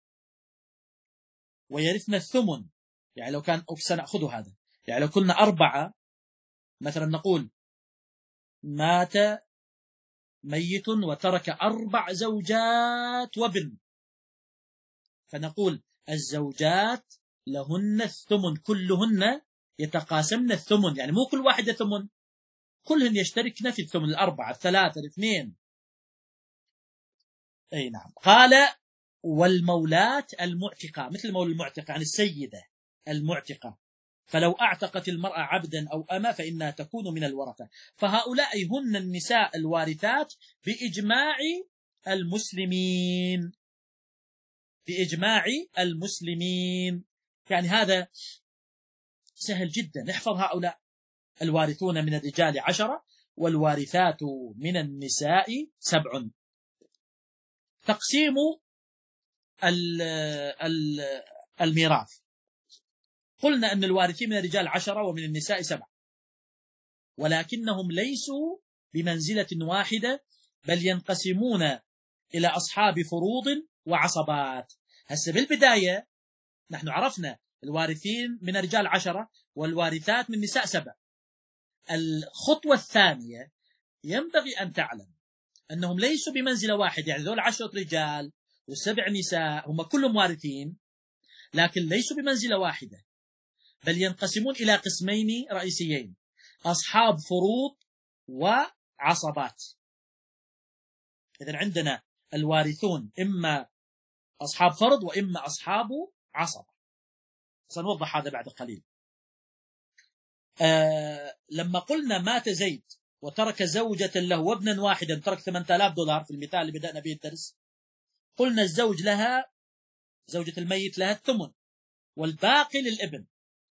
ويرثن الثمن. يعني لو كان سنأخذ هذا، يعني لو كنا أربعة مثلا، نقول مات ميت وترك أربع زوجات وابن، فنقول الزوجات لهن الثمن، كلهن يتقاسمن الثمن، يعني مو كل واحدة ثمن، كلهن يشتركن في الثمن، الأربعة الثلاثة الاثنين. أي نعم. قال والمولاة المعتقة، مثل مولى المعتقة عن السيدة المعتقة، فلو أعتقت المرأة عبدا أو أما فإنها تكون من الورثة، فهؤلاء هن النساء الوارثات بإجماع المسلمين، بإجماع المسلمين. يعني هذا سهل جدا، نحفظ هؤلاء: الوارثون من الرجال عشرة، والوارثات من النساء سبع. تقسيم الميراث، قلنا أن الوارثين من الرجال عشرة ومن النساء سبع، ولكنهم ليسوا بمنزلة واحدة، بل ينقسمون إلى أصحاب فروض وعصبات. هسه بالبداية نحن عرفنا الوارثين من الرجال عشرة والوارثات من النساء سبع. الخطوة الثانية ينبغي أن تعلم أنهم ليسوا بمنزلة واحدة، يعني ذول عشرة رجال وسبع نساء هم كلهم وارثين، لكن ليسوا بمنزلة واحدة، بل ينقسمون إلى قسمين رئيسيين: أصحاب فروض وعصبات. إذن عندنا الوارثون إما أصحاب فرض وإما أصحاب عصبة. سنوضح هذا بعد قليل. آه لما قلنا مات زيد وترك زوجة له وابنا واحدا، ترك ثمانية آلاف دولار في المثال اللي بدأنا به الدرس، قلنا الزوج لها، زوجة الميت لها الثمن والباقي للابن.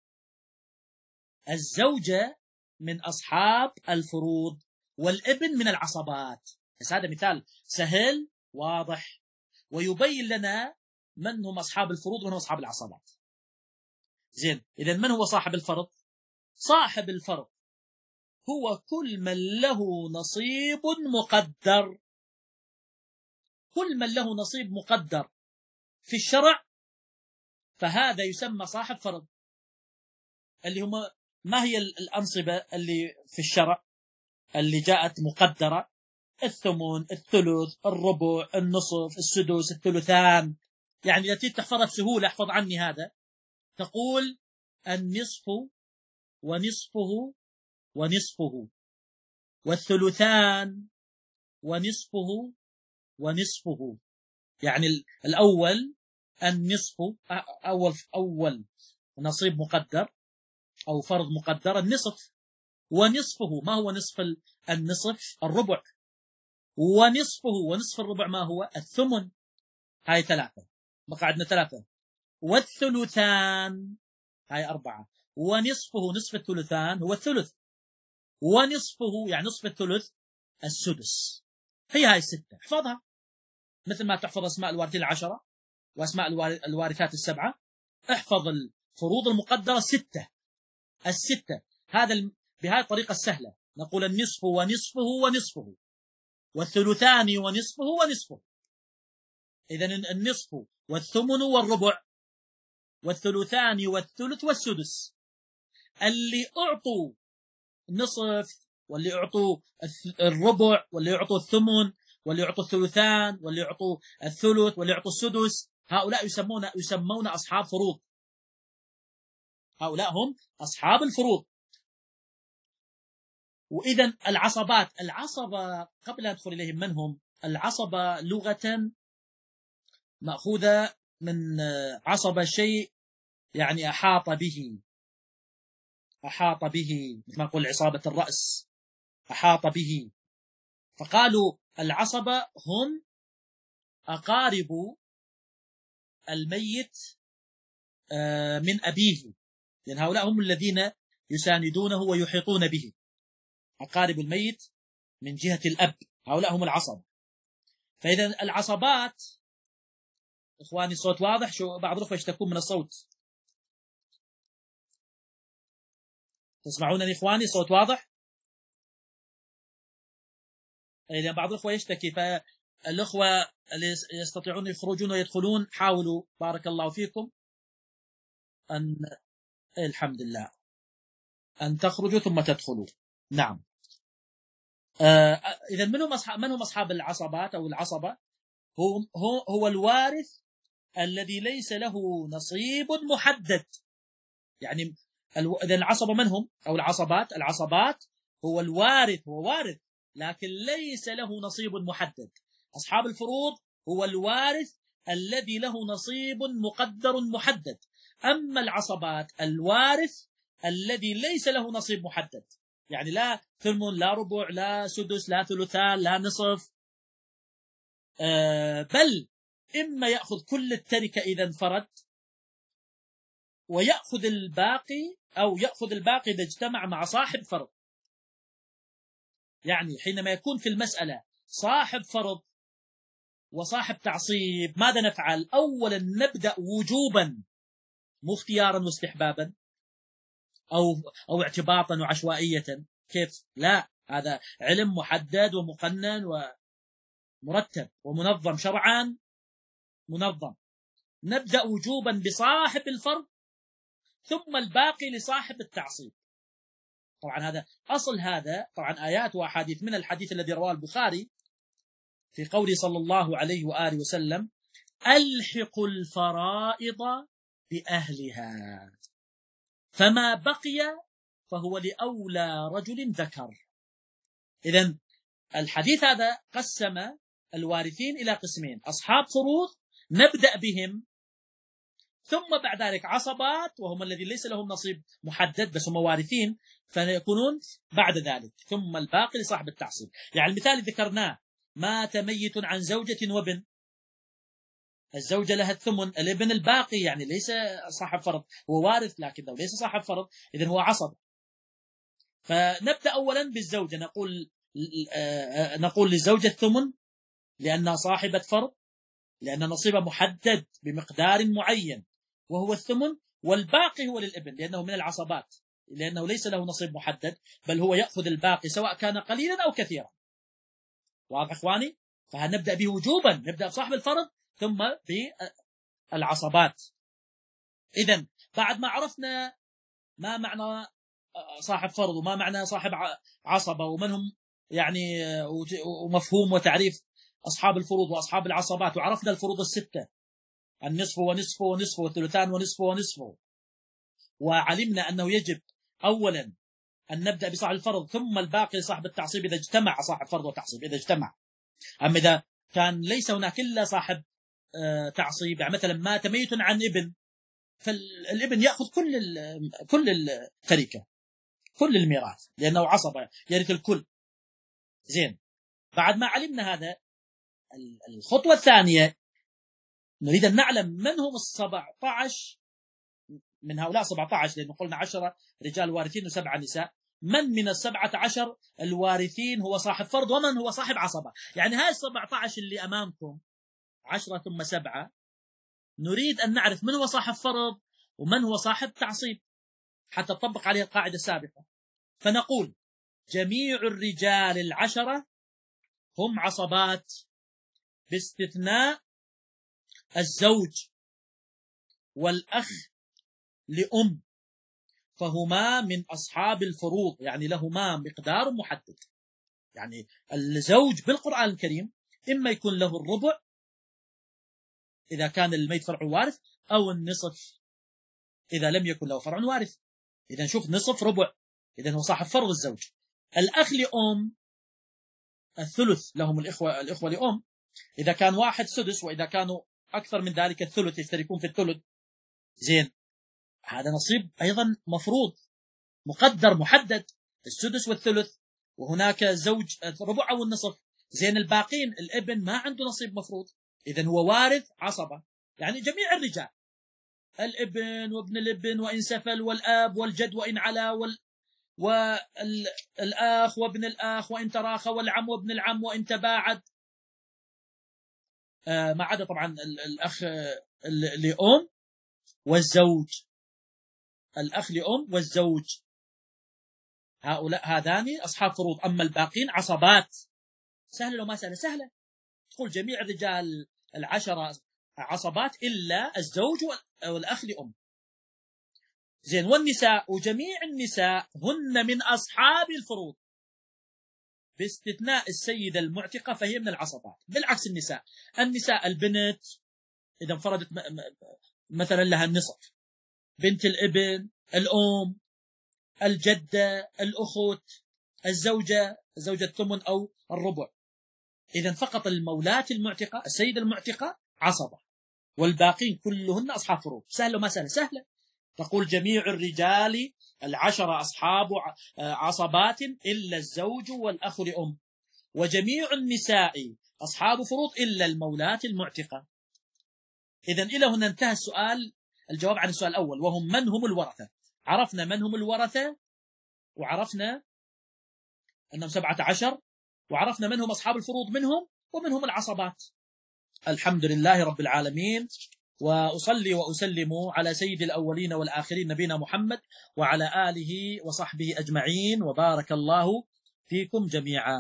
الزوجة من أصحاب الفروض والابن من العصبات. بس هذا مثال سهل واضح ويبين لنا من هم أصحاب الفروض ومن هم أصحاب العصبات. زين، إذن من هو صاحب الفرض؟ صاحب الفرض هو كل من له نصيب مقدر، كل من له نصيب مقدر في الشرع فهذا يسمى صاحب فرض. اللي هم ما هي الأنصبة اللي في الشرع اللي جاءت مقدرة؟ الثمن، الثلث، الربع، النصف، السدس، الثلثان. يعني التي تحفظها بسهولة، احفظ عني هذا، تقول النصف ونصفه ونصفه، والثلثان ونصفه ونصفه. يعني الأول النصف، أول أول نصيب مقدر أو فرض مقدر النصف، ونصفه ما هو نصف النصف؟ الربع، ونصفه ونصف الربع ما هو؟ الثمن. هاي ثلاثة، بقى عندنا ثلاثة. والثلثان هاي أربعة، ونصفه نصف الثلثان هو الثلث، ونصفه يعني نصف الثلث السدس. هي هاي الستة، احفظها مثل ما تحفظ أسماء الوارثين العشرة وأسماء الوارثات السبعة. احفظ الفروض المقدرة ستة، الستة. هذا بهذه الطريقة السهلة نقول النصف ونصفه ونصفه، والثلثان ونصفه ونصفه. إذن النصف والثمن والربع والثلثان والثلث والسدس. اللي أعطوا نصف واللي أعطوا الربع واللي أعطوا الثمن واللي أعطوا الثلثان واللي أعطوا الثلث واللي أعطوا السدس، هؤلاء يسمون يسمون أصحاب فروض. هؤلاء هم أصحاب الفروض. وإذا العصبات، العصبة قبل أن أدخل إليهم من هم؟ العصبة لغة مأخوذة من عصب شيء يعني أحاط به، أحاط به، مثل ما نقول عصابة الرأس، أحاط به. فقالوا العصبة هم أقارب الميت من أبيه، لأن هؤلاء هم الذين يساندونه ويحيطون به. أقارب الميت من جهة الأب، هؤلاء هم العصب. فإذا العصبات، إخواني الصوت واضح؟ شو بعض الأخوة يشتكون من الصوت، تسمعونني إخواني؟ صوت واضح؟ يعني بعض الأخوة يشتكي، فالأخوة اللي يستطيعون يخرجون ويدخلون حاولوا بارك الله فيكم أن الحمد لله أن تخرجوا ثم تدخلوا. نعم. آه إذا من هم أصحاب من هم أصحاب العصبات أو العصبة؟ هو هو هو الوارث الذي ليس له نصيب محدد. يعني إذا العصبة من هم أو العصبات؟ العصبات هو الوارث، هو وارث لكن ليس له نصيب محدد. أصحاب الفروض هو الوارث الذي له نصيب مقدر محدد. أما العصبات الوارث الذي ليس له نصيب محدد، يعني لا ثمن لا ربع لا سدس لا ثلثان لا نصف، آه بل إما يأخذ كل التركة إذا انفرد، ويأخذ الباقي أو يأخذ الباقي إذا اجتمع مع صاحب فرض. يعني حينما يكون في المسألة صاحب فرض وصاحب تعصيب ماذا نفعل؟ أولا نبدأ وجوبا مو اختيارا واستحبابا أو أو اعتباطا وعشوائية. كيف؟ لا، هذا علم محدد ومقنن ومرتب ومنظم شرعا منظم. نبدأ وجوبا بصاحب الفرض ثم الباقي لصاحب التعصيب. طبعا هذا أصل هذا طبعا آيات وأحاديث، من الحديث الذي رواه البخاري في قوله صلى الله عليه وآله وسلم: ألحقوا الفرائض بأهلها فما بقي فهو لأولى رجل ذكر. إذن الحديث هذا قسم الوارثين إلى قسمين: أصحاب فروض نبدأ بهم، ثم بعد ذلك عصبات وهم الذي ليس لهم نصيب محدد بس هم وارثين فيكونون بعد ذلك، ثم الباقي لصاحب التعصيب. يعني المثال اللي ذكرناه: مات ميت عن زوجة وابن، الزوجة لها الثمن، الابن الباقي يعني ليس صاحب فرض، هو وارث لكنه ليس صاحب فرض، إذن هو عصب. فنبدأ أولا بالزوجة، نقول نقول للزوجة الثمن لأنها صاحبة فرض، لأن نصيبها محدد بمقدار معين وهو الثمن، والباقي هو للابن لأنه من العصبات، لأنه ليس له نصيب محدد بل هو يأخذ الباقي سواء كان قليلا أو كثيرا. واضح إخواني؟ فهنبدأ به وجوبا، نبدأ بصاحب الفرض ثم بالعصبات. إذن بعد ما عرفنا ما معنى صاحب فرض وما معنى صاحب عصبة ومن هم يعني ومفهوم وتعريف أصحاب الفروض وأصحاب العصبات، وعرفنا الفروض الستة: النصف ونصف ونصف والثلثان ونصف ونصف، وعلمنا أنه يجب أولا أن نبدأ بصاحب الفرض ثم الباقي صاحب التعصيب إذا اجتمع صاحب فرض وتعصيب، إذا اجتمع. أما إذا كان ليس هناك إلا صاحب تعصيب، يعني مثلا مات ميت عن ابن، فالابن يأخذ كل كل التركة كل الميراث لأنه عصبة يرث الكل. زين، بعد ما علمنا هذا، الخطوة الثانية نريد أن نعلم من هم السبعة عشر من هؤلاء سبعة عشر، لأنه قلنا عشرة رجال وارثين وسبعة نساء. من من السبعة عشر الوارثين هو صاحب فرض ومن هو صاحب عصبة؟ يعني هاي السبعة عشر اللي أمامكم عشرة ثم سبعة، نريد أن نعرف من هو صاحب فرض ومن هو صاحب تعصيب حتى تطبق عليه القاعدة السابقة. فنقول جميع الرجال العشرة هم عصبات باستثناء الزوج والأخ لأم، فهما من أصحاب الفروض، يعني لهما مقدار محدد. يعني الزوج بالقرآن الكريم إما يكون له الربع إذا كان الميت فرع وارث، أو النصف إذا لم يكن له فرع وارث. إذا نشوف نصف ربع، إذا هو صاحب فرض الزوج. الأخ لأم الثلث، لهم الإخوة الإخوة لأم، إذا كان واحد سدس، وإذا كانوا أكثر من ذلك الثلث، يشتركون في الثلث. زين، هذا نصيب أيضا مفروض مقدر محدد، السدس والثلث، وهناك زوج الربع أو النصف. زين، الباقين الابن ما عنده نصيب مفروض، إذن هو وارث عصبة. يعني جميع الرجال، الابن وابن الابن وإن سفل، والآب والجد وإن علا، وال والأخ وابن الأخ وإن تراخى، والعم وابن العم وإن تباعد، آه ما عدا طبعا الأخ لأم والزوج، الأخ لأم والزوج، هؤلاء هذان أصحاب فروض. أما الباقين عصبات سهلة لو ما سهلة؟ سهلة. تقول جميع الرجال العشرة عصبات إلا الزوج والأخ لأم. زين، والنساء وجميع النساء هن من أصحاب الفروض باستثناء السيدة المعتقة فهي من العصبات. بالعكس النساء النساء البنت إذا انفردت مثلا لها النصف، بنت الابن، الأم، الجدة، الأخت، الزوجة الزوجة الثمن أو الربع. إذا فقط المولات المعتقة السيدة المعتقة عصبة، والباقين كلهن أصحاب فروض. سهلة وما سهلة؟ سهلة. تقول جميع الرجال العشرة أصحاب عصبات إلا الزوج والأخ لأم، وجميع النساء أصحاب فروض إلا المولات المعتقة. إذن إلى هنا انتهى السؤال، الجواب عن السؤال الأول، وهم من هم الورثة. عرفنا من هم الورثة، وعرفنا أنهم سبعة عشر، وعرفنا من هم أصحاب الفروض منهم، ومنهم العصبات. الحمد لله رب العالمين، وأصلي وأسلم على سيد الأولين والآخرين نبينا محمد وعلى آله وصحبه أجمعين، وبارك الله فيكم جميعا.